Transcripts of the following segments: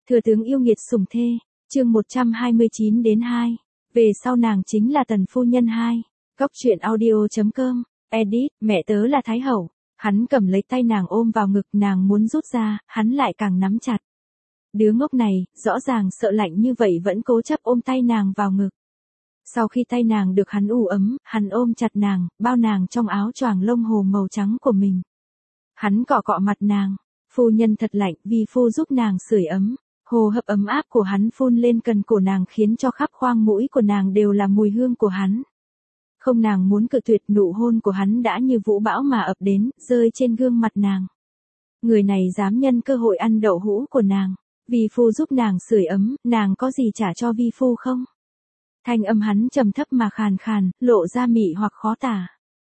Thừa tướng yêu nghiệt sủng thê, chương 129 đến 2. Về sau nàng chính là tần phu nhân 2. Góc truyện audio.com, edit, mẹ tớ là Thái Hậu. Hắn cầm lấy tay nàng ôm vào ngực, nàng muốn rút ra, hắn lại càng nắm chặt. Đứa ngốc này, rõ ràng sợ lạnh như vậy vẫn cố chấp ôm tay nàng vào ngực. Sau khi tay nàng được hắn ấm, hắn ôm chặt nàng, bao nàng trong áo choàng lông hồ màu trắng của mình. Hắn cọ cọ mặt nàng, phu nhân thật lạnh, vì phu giúp nàng sưởi ấm. Hồ hấp ấm áp của hắn phun lên cần cổ nàng khiến cho khắp khoang mũi của nàng đều là mùi hương của hắn. Không nàng muốn cự tuyệt, nụ hôn của hắn đã như vũ bão mà ập đến, rơi trên gương mặt nàng. Người này dám nhân cơ hội ăn đậu hũ của nàng. Vi phu giúp nàng sưởi ấm, nàng có gì trả cho vi phu không? Thanh âm hắn trầm thấp mà khàn khàn, lộ ra mị hoặc khó tả.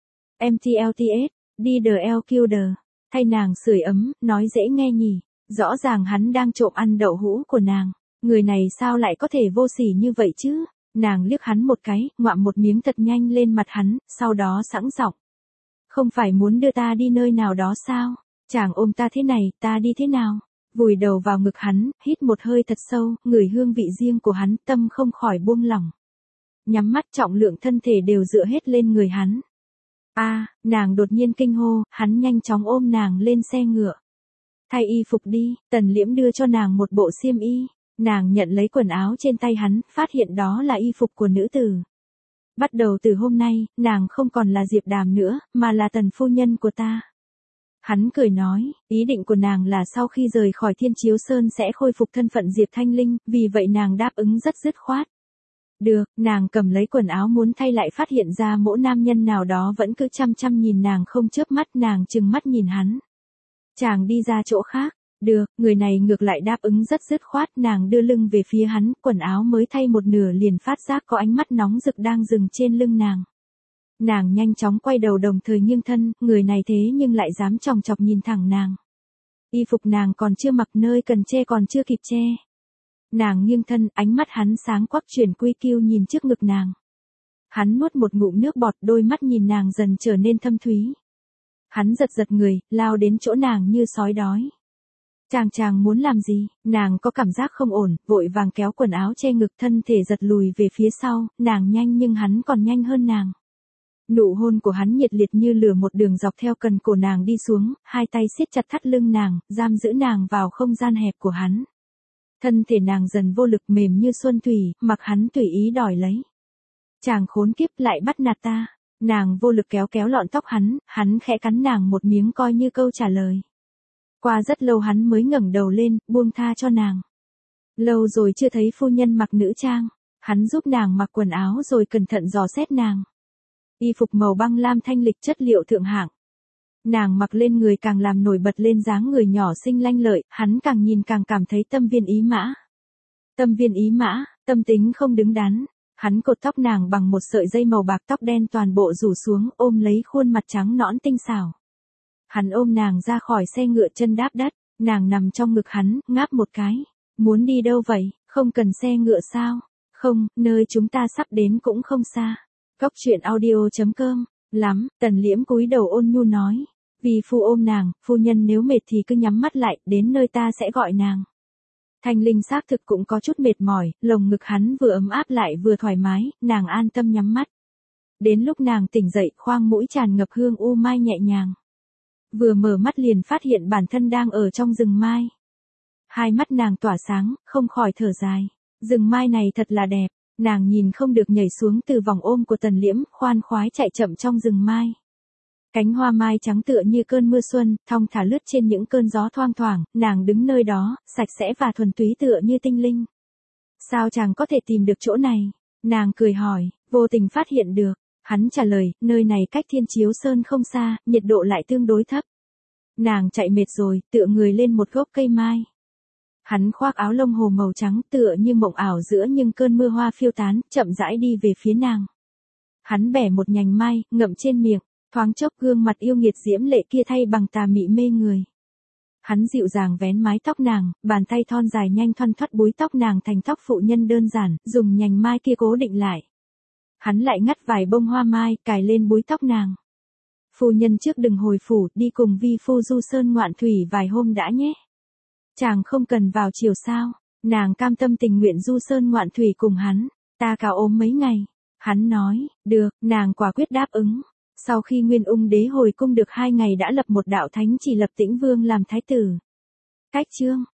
MTLTS, đi the LQD, thay nàng sưởi ấm, nói dễ nghe nhỉ. Rõ ràng hắn đang trộm ăn đậu hũ của nàng. Người này sao lại có thể vô sỉ như vậy chứ? Nàng liếc hắn một cái, ngoạm một miếng thật nhanh lên mặt hắn, sau đó sẵn giọng. Không phải muốn đưa ta đi nơi nào đó sao? Chàng ôm ta thế này, ta đi thế nào? Vùi đầu vào ngực hắn, hít một hơi thật sâu, ngửi hương vị riêng của hắn, tâm không khỏi buông lỏng. Nhắm mắt, trọng lượng thân thể đều dựa hết lên người hắn. Nàng đột nhiên kinh hô, hắn nhanh chóng ôm nàng lên xe ngựa. Thay y phục đi, Tần Liễm đưa cho nàng một bộ xiêm y. Nàng nhận lấy quần áo trên tay hắn, phát hiện đó là y phục của nữ tử. Bắt đầu từ hôm nay, nàng không còn là Diệp Đàm nữa, mà là tần phu nhân của ta. Hắn cười nói, ý định của nàng là sau khi rời khỏi Thiên Chiếu Sơn sẽ khôi phục thân phận Diệp Thanh Linh, vì vậy nàng đáp ứng rất dứt khoát. Được, nàng cầm lấy quần áo muốn thay lại, phát hiện ra mỗi nam nhân nào đó vẫn cứ chăm chăm nhìn nàng không chớp mắt, nàng trừng mắt nhìn hắn. Chàng đi ra chỗ khác. Được, người này ngược lại đáp ứng rất dứt khoát, nàng đưa lưng về phía hắn, quần áo mới thay một nửa liền phát giác có ánh mắt nóng rực đang dừng trên lưng nàng. Nàng nhanh chóng quay đầu đồng thời nghiêng thân, người này thế nhưng lại dám chòng chọc nhìn thẳng nàng. Y phục nàng còn chưa mặc, nơi cần che còn chưa kịp che. Nàng nghiêng thân, ánh mắt hắn sáng quắc chuyển quy kiêu nhìn trước ngực nàng. Hắn nuốt một ngụm nước bọt, đôi mắt nhìn nàng dần trở nên thâm thúy. Hắn giật giật người, lao đến chỗ nàng như sói đói. Chàng muốn làm gì? Nàng có cảm giác không ổn, vội vàng kéo quần áo che ngực, thân thể giật lùi về phía sau, nàng nhanh nhưng hắn còn nhanh hơn nàng. Nụ hôn của hắn nhiệt liệt như lửa, một đường dọc theo cần cổ nàng đi xuống, hai tay siết chặt thắt lưng nàng, giam giữ nàng vào không gian hẹp của hắn. Thân thể nàng dần vô lực, mềm như xuân thủy, mặc hắn tùy ý đòi lấy. Chàng khốn kiếp, lại bắt nạt ta. Nàng vô lực kéo kéo lọn tóc hắn khẽ cắn nàng một miếng coi như câu trả lời. Qua rất lâu hắn mới ngẩng đầu lên, buông tha cho nàng. Lâu rồi chưa thấy phu nhân mặc nữ trang, hắn giúp nàng mặc quần áo rồi cẩn thận dò xét nàng. Y phục màu băng lam thanh lịch, chất liệu thượng hạng. Nàng mặc lên người càng làm nổi bật lên dáng người nhỏ xinh lanh lợi, hắn càng nhìn càng cảm thấy tâm viên ý mã. Tâm viên ý mã, tâm tính không đứng đắn. Hắn cột tóc nàng bằng một sợi dây màu bạc, tóc đen toàn bộ rủ xuống, ôm lấy khuôn mặt trắng nõn tinh xảo. Hắn ôm nàng ra khỏi xe ngựa, chân đáp đất, nàng nằm trong ngực hắn, ngáp một cái. Muốn đi đâu vậy, không cần xe ngựa sao? Không, nơi chúng ta sắp đến cũng không xa. Góc truyện audio.com, lắm, Tần Liễm cúi đầu ôn nhu nói. Vì phu ôm nàng, phu nhân nếu mệt thì cứ nhắm mắt lại, đến nơi ta sẽ gọi nàng. Thanh Linh xác thực cũng có chút mệt mỏi, lồng ngực hắn vừa ấm áp lại vừa thoải mái, nàng an tâm nhắm mắt. Đến lúc nàng tỉnh dậy, khoang mũi tràn ngập hương u mai nhẹ nhàng. Vừa mở mắt liền phát hiện bản thân đang ở trong rừng mai. Hai mắt nàng tỏa sáng, không khỏi thở dài. Rừng mai này thật là đẹp, nàng nhìn không được nhảy xuống từ vòng ôm của Tần Liễm, khoan khoái chạy chậm trong rừng mai. Cánh hoa mai trắng tựa như cơn mưa xuân, thong thả lướt trên những cơn gió thoang thoảng, nàng đứng nơi đó, sạch sẽ và thuần túy tựa như tinh linh. Sao chàng có thể tìm được chỗ này? Nàng cười hỏi, vô tình phát hiện được. Hắn trả lời, nơi này cách Thiên Chiếu Sơn không xa, nhiệt độ lại tương đối thấp. Nàng chạy mệt rồi, tựa người lên một gốc cây mai. Hắn khoác áo lông hồ màu trắng, tựa như mộng ảo giữa những cơn mưa hoa phiêu tán, chậm rãi đi về phía nàng. Hắn bẻ một nhành mai, ngậm trên miệng, thoáng chốc gương mặt yêu nghiệt diễm lệ kia thay bằng tà mị mê người. Hắn dịu dàng vén mái tóc nàng, bàn tay thon dài nhanh thoăn thoắt búi tóc nàng thành tóc phụ nhân đơn giản, dùng nhành mai kia cố định lại. Hắn lại ngắt vài bông hoa mai, cài lên búi tóc nàng. Phu nhân trước đừng hồi phủ, đi cùng vi phu du sơn ngoạn thủy vài hôm đã nhé. Chàng không cần vào chiều sao? Nàng cam tâm tình nguyện du sơn ngoạn thủy cùng hắn, ta cao ốm mấy ngày. Hắn nói, được, nàng quả quyết đáp ứng. Sau khi Nguyên Ung đế hồi cung được 2 ngày đã lập một đạo thánh chỉ lập Tĩnh Vương làm thái tử. Cách chương